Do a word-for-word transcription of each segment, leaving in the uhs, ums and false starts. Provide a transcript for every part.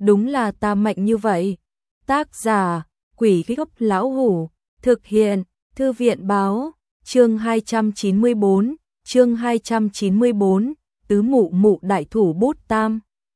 đúng là ta mạnh như vậy. Tác giả, Quỷ Gốc Lão Hủ, thực hiện, Thư viện Báo, chương hai trăm chín mươi bốn, chương hai trăm chín mươi bốn, tứ mụ mụ đại thủ bút tam.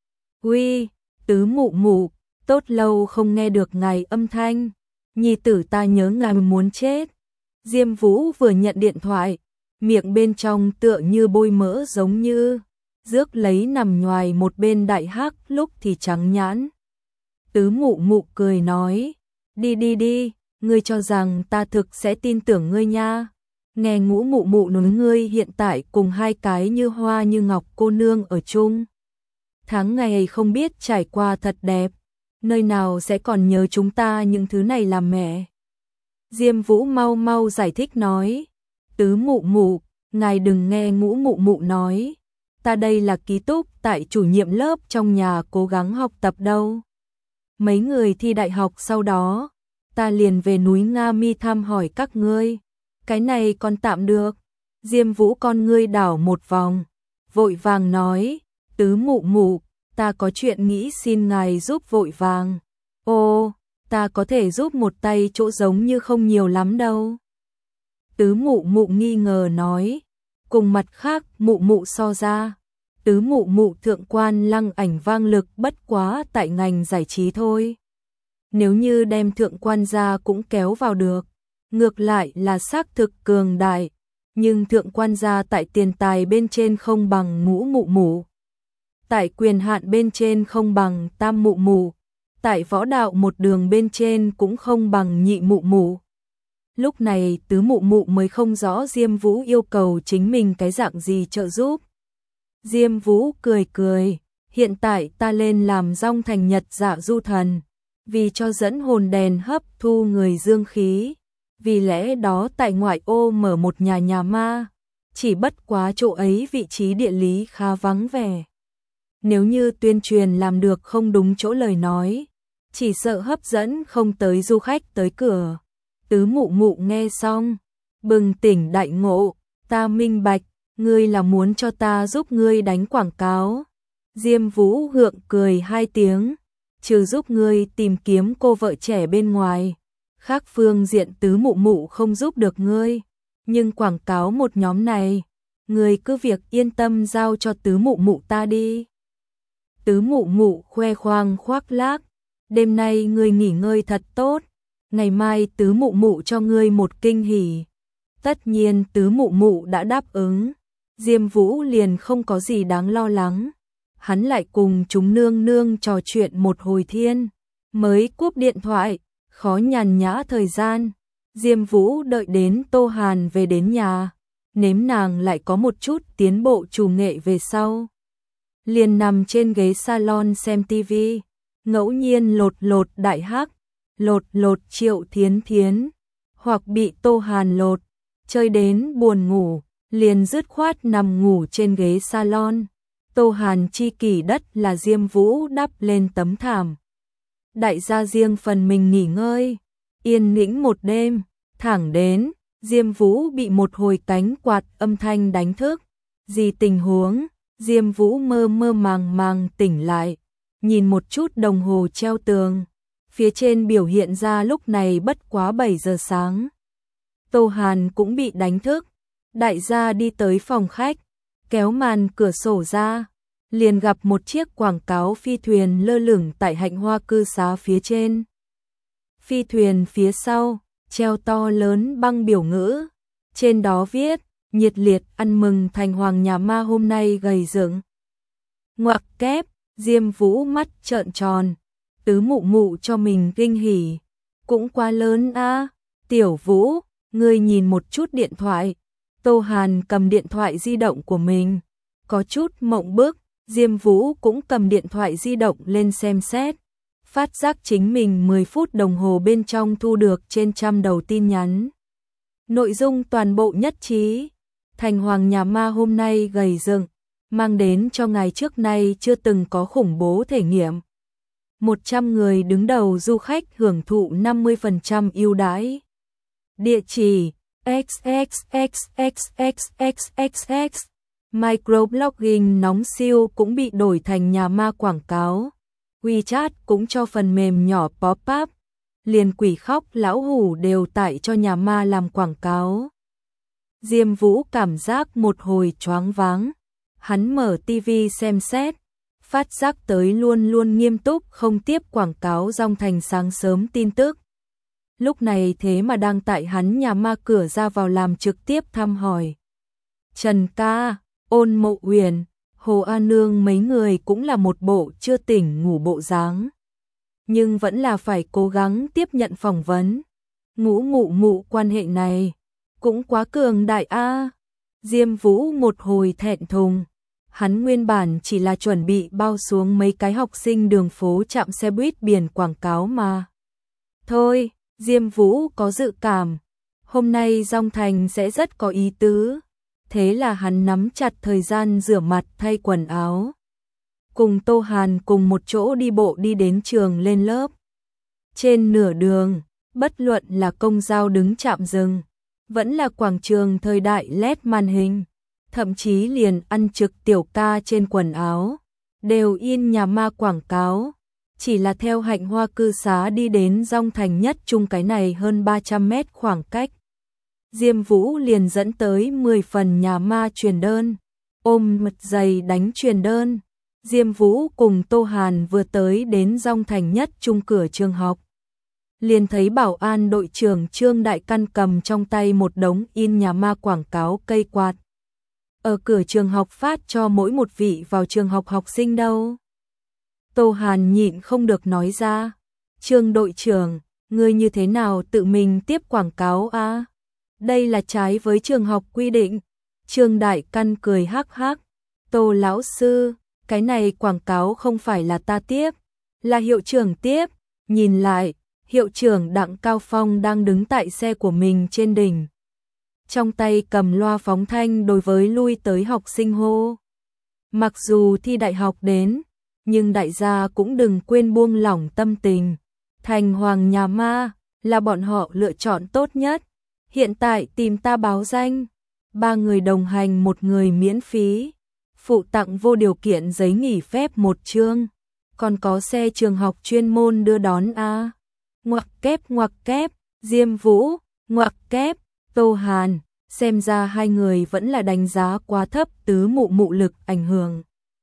Uy, tứ mụ mụ, tốt lâu không nghe được ngài âm thanh, nhi tử ta nhớ ngài muốn chết. Diêm Vũ vừa nhận điện thoại, miệng bên trong tựa như bôi mỡ giống như rước lấy nằm nhoài một bên đại hắc lúc thì trắng nhãn. Tứ mụ mụ cười nói, đi đi đi, ngươi cho rằng ta thực sẽ tin tưởng ngươi nha. Nghe Ngũ mụ mụ nói ngươi hiện tại cùng hai cái như hoa như ngọc cô nương ở chung. Tháng ngày không biết trải qua thật đẹp, nơi nào sẽ còn nhớ chúng ta những thứ này làm mẹ. Diêm Vũ mau mau giải thích nói, tứ mụ mụ, ngài đừng nghe Ngũ mụ mụ nói, ta đây là ký túc tại chủ nhiệm lớp trong nhà cố gắng học tập đâu. Mấy người thi đại học sau đó, ta liền về núi Nga Mi thăm hỏi các ngươi. Cái này còn tạm được. Diêm Vũ con ngươi đảo một vòng, vội vàng nói, tứ mụ mụ, ta có chuyện nghĩ xin ngài giúp vội vàng. Ô, ta có thể giúp một tay chỗ giống như không nhiều lắm đâu. Tứ mụ mụ nghi ngờ nói, cùng mặt khác mụ mụ so ra, tứ mụ mụ thượng quan lăng ảnh vang lực bất quá tại ngành giải trí thôi. Nếu như đem thượng quan gia cũng kéo vào được, ngược lại là xác thực cường đại, nhưng thượng quan gia tại tiền tài bên trên không bằng Ngũ mụ mụ, tại quyền hạn bên trên không bằng tam mụ mụ, tại võ đạo một đường bên trên cũng không bằng nhị mụ mụ. Lúc này tứ mụ mụ mới không rõ Diêm Vũ yêu cầu chính mình cái dạng gì trợ giúp. Diêm Vũ cười cười, hiện tại ta lên làm Dong Thành Nhật Dạ Du Thần, vì cho dẫn hồn đèn hấp thu người dương khí, vì lẽ đó tại ngoại ô mở một nhà nhà ma, chỉ bất quá chỗ ấy vị trí địa lý khá vắng vẻ. Nếu như tuyên truyền làm được không đúng chỗ lời nói, chỉ sợ hấp dẫn không tới du khách tới cửa. Tứ mụ mụ nghe xong, bừng tỉnh đại ngộ, ta minh bạch, ngươi là muốn cho ta giúp ngươi đánh quảng cáo. Diêm Vũ gượng cười hai tiếng, trừ giúp ngươi tìm kiếm cô vợ trẻ bên ngoài, khác phương diện tứ mụ mụ không giúp được ngươi, nhưng quảng cáo một nhóm này, ngươi cứ việc yên tâm giao cho tứ mụ mụ ta đi. Tứ mụ mụ khoe khoang khoác lác, đêm nay ngươi nghỉ ngơi thật tốt, ngày mai tứ mụ mụ cho ngươi một kinh hỉ. Tất nhiên tứ mụ mụ đã đáp ứng, Diêm Vũ liền không có gì đáng lo lắng. Hắn lại cùng chúng nương nương trò chuyện một hồi thiên, mới cúp điện thoại, khó nhàn nhã thời gian. Diêm Vũ đợi đến Tô Hàn về đến nhà, nếm nàng lại có một chút tiến bộ chủ nghệ về sau. Liền nằm trên ghế salon xem tivi, ngẫu nhiên lột lột đại hắc, lột lột Triệu Thiến Thiến, hoặc bị Tô Hàn lột, chơi đến buồn ngủ, liền dứt khoát nằm ngủ trên ghế salon. Tô Hàn chi kỷ đất là Diêm Vũ đắp lên tấm thảm. Đại gia riêng phần mình nghỉ ngơi, yên tĩnh một đêm, thẳng đến, Diêm Vũ bị một hồi cánh quạt âm thanh đánh thức. Gì tình huống? Diêm Vũ mơ mơ màng màng tỉnh lại, nhìn một chút đồng hồ treo tường, phía trên biểu hiện ra lúc này bất quá bảy giờ sáng. Tô Hàn cũng bị đánh thức, đại gia đi tới phòng khách, kéo màn cửa sổ ra, liền gặp một chiếc quảng cáo phi thuyền lơ lửng tại hạnh hoa cư xá phía trên. Phi thuyền phía sau, treo to lớn băng biểu ngữ, trên đó viết, nhiệt liệt ăn mừng thành hoàng nhà ma hôm nay gầy dựng. Ngoặc kép, Diêm Vũ mắt trợn tròn, tứ mụ mụ cho mình kinh hỉ, cũng quá lớn a. Tiểu Vũ, ngươi nhìn một chút điện thoại. Tô Hàn cầm điện thoại di động của mình, có chút mộng bức. Diêm Vũ cũng cầm điện thoại di động lên xem xét, phát giác chính mình mười phút đồng hồ bên trong thu được trên trăm đầu tin nhắn. Nội dung toàn bộ nhất trí, thành hoàng nhà ma hôm nay gầy dựng, mang đến cho ngày trước nay chưa từng có khủng bố thể nghiệm. một trăm người đứng đầu du khách hưởng thụ năm mươi phần trăm ưu đãi. Địa chỉ xxxxxxxx. Microblogging nóng siêu cũng bị đổi thành nhà ma quảng cáo. WeChat cũng cho phần mềm nhỏ pop-up, liền quỷ khóc lão hủ đều tại cho nhà ma làm quảng cáo. Diêm Vũ cảm giác một hồi choáng váng, hắn mở tivi xem xét, phát giác tới luôn luôn nghiêm túc không tiếp quảng cáo Dong Thành sáng sớm tin tức. Lúc này thế mà đang tại hắn nhà ma cửa ra vào làm trực tiếp thăm hỏi. Trần ca, Ôn Mộ Uyển, Hồ A Nương mấy người cũng là một bộ chưa tỉnh ngủ bộ dáng, nhưng vẫn là phải cố gắng tiếp nhận phỏng vấn. Ngũ mụ mụ quan hệ này cũng quá cường đại a. Diêm Vũ một hồi thẹn thùng, hắn nguyên bản chỉ là chuẩn bị bao xuống mấy cái học sinh đường phố chạm xe buýt biển quảng cáo mà. Thôi, Diêm Vũ có dự cảm, hôm nay Dong Thành sẽ rất có ý tứ, thế là hắn nắm chặt thời gian rửa mặt thay quần áo. Cùng Tô Hàn cùng một chỗ đi bộ đi đến trường lên lớp. Trên nửa đường, bất luận là công giao đứng trạm dừng, vẫn là quảng trường thời đại led màn hình, thậm chí liền ăn trực tiểu ca trên quần áo, đều in nhà ma quảng cáo. Chỉ là theo Hạnh Hoa cư xá đi đến Dong Thành nhất trung cái này hơn ba trăm mét khoảng cách, Diêm Vũ liền dẫn tới mười phần nhà ma truyền đơn, ôm mật dày đánh truyền đơn. Diêm Vũ cùng Tô Hàn vừa tới đến Dong Thành nhất trung cửa trường học, liền thấy bảo an đội trưởng Trương Đại Căn cầm trong tay một đống in nhà ma quảng cáo cây quạt. Ở cửa trường học phát cho mỗi một vị vào trường học học sinh đâu. Tô Hàn nhịn không được nói ra, Trương đội trưởng, ngươi như thế nào tự mình tiếp quảng cáo a? À? Đây là trái với trường học quy định. Trương Đại Căn cười hắc hắc, Tô lão sư, cái này quảng cáo không phải là ta tiếp, là hiệu trưởng tiếp. Nhìn lại, hiệu trưởng Đặng Cao Phong đang đứng tại xe của mình trên đỉnh, trong tay cầm loa phóng thanh đối với lui tới học sinh hô. Mặc dù thi đại học đến, nhưng đại gia cũng đừng quên buông lỏng tâm tình. Thành Hoàng nhà ma là bọn họ lựa chọn tốt nhất. Hiện tại tìm ta báo danh, ba người đồng hành một người miễn phí, phụ tặng vô điều kiện giấy nghỉ phép một chương, còn có xe trường học chuyên môn đưa đón a. Ngoặc kép ngoặc kép, Diêm Vũ, ngoặc kép, Tô Hàn, xem ra hai người vẫn là đánh giá quá thấp tứ mụ mụ lực ảnh hưởng.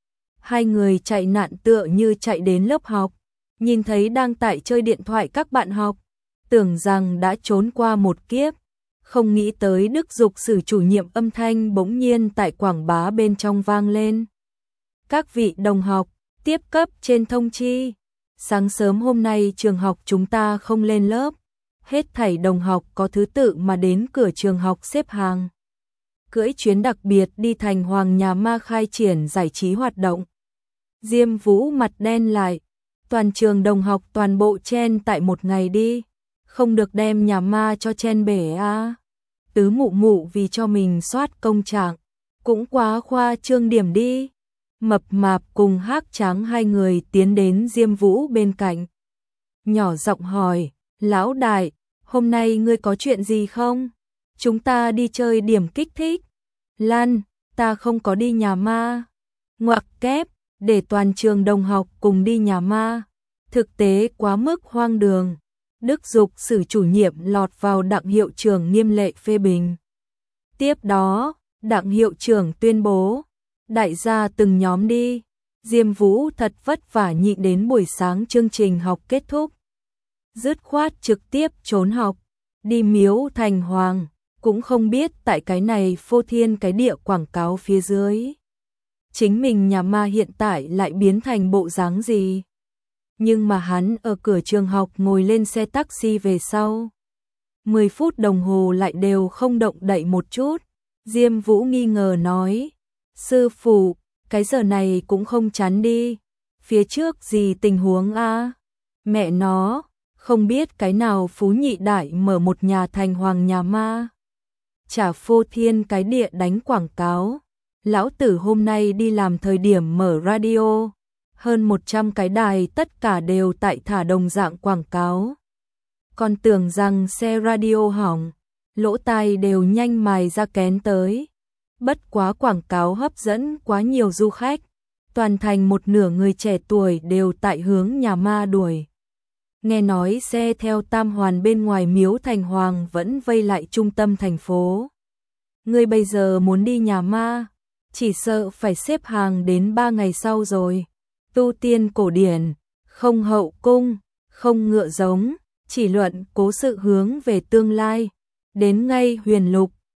Hai người chạy nạn tựa như chạy đến lớp học, nhìn thấy đang tại chơi điện thoại các bạn học, tưởng rằng đã trốn qua một kiếp, không nghĩ tới Đức Dục Sử chủ nhiệm âm thanh bỗng nhiên tại quảng bá bên trong vang lên. Các vị đồng học, tiếp cấp trên thông chi, sáng sớm hôm nay trường học chúng ta không lên lớp, hết thảy đồng học có thứ tự mà đến cửa trường học xếp hàng. Cưỡi chuyến đặc biệt đi Thành Hoàng nhà ma khai triển giải trí hoạt động. Diêm Vũ mặt đen lại, toàn trường đồng học toàn bộ chen tại một ngày đi, không được đem nhà ma cho chen bể a. À. Tứ mụ mụ vì cho mình soát công trạng, cũng quá khoa trương điểm đi. Mập mạp cùng Hắc Tráng hai người tiến đến Diêm Vũ bên cạnh, nhỏ giọng hỏi, lão đại, hôm nay ngươi có chuyện gì không? Chúng ta đi chơi điểm kích thích. Lan, ta không có đi nhà ma. Ngoặc kép, để toàn trường đồng học cùng đi nhà ma, thực tế quá mức hoang đường. Đức Dục Sử chủ nhiệm lọt vào Đặng hiệu trưởng nghiêm lệ phê bình. Tiếp đó, Đặng hiệu trưởng tuyên bố, đại gia từng nhóm đi. Diêm Vũ thật vất vả nhịn đến buổi sáng chương trình học kết thúc, dứt khoát trực tiếp trốn học, đi miếu Thành Hoàng, cũng không biết tại cái này phô thiên cái địa quảng cáo phía dưới, chính mình nhà ma hiện tại lại biến thành bộ dáng gì. Nhưng mà hắn ở cửa trường học ngồi lên xe taxi về sau, mười phút đồng hồ lại đều không động đậy một chút. Diêm Vũ nghi ngờ nói, sư phụ, cái giờ này cũng không chán đi, phía trước gì tình huống a? Mẹ nó, không biết cái nào phú nhị đại mở một nhà Thành Hoàng nhà ma, chả phô thiên cái địa đánh quảng cáo. Lão tử hôm nay đi làm thời điểm mở radio, hơn một trăm cái đài tất cả đều tại thả đồng dạng quảng cáo. Còn tưởng rằng xe radio hỏng, lỗ tai đều nhanh mài ra kén tới. Bất quá quảng cáo hấp dẫn quá nhiều du khách, toàn thành một nửa người trẻ tuổi đều tại hướng nhà ma đuổi. Nghe nói xe theo tam hoàn bên ngoài miếu thành hoàng vẫn vây lại trung tâm thành phố. Ngươi bây giờ muốn đi nhà ma, chỉ sợ phải xếp hàng đến ba ngày sau rồi. Tu tiên cổ điển, không hậu cung, không ngựa giống, chỉ luận cố sự hướng về tương lai. Đến ngay huyền lục,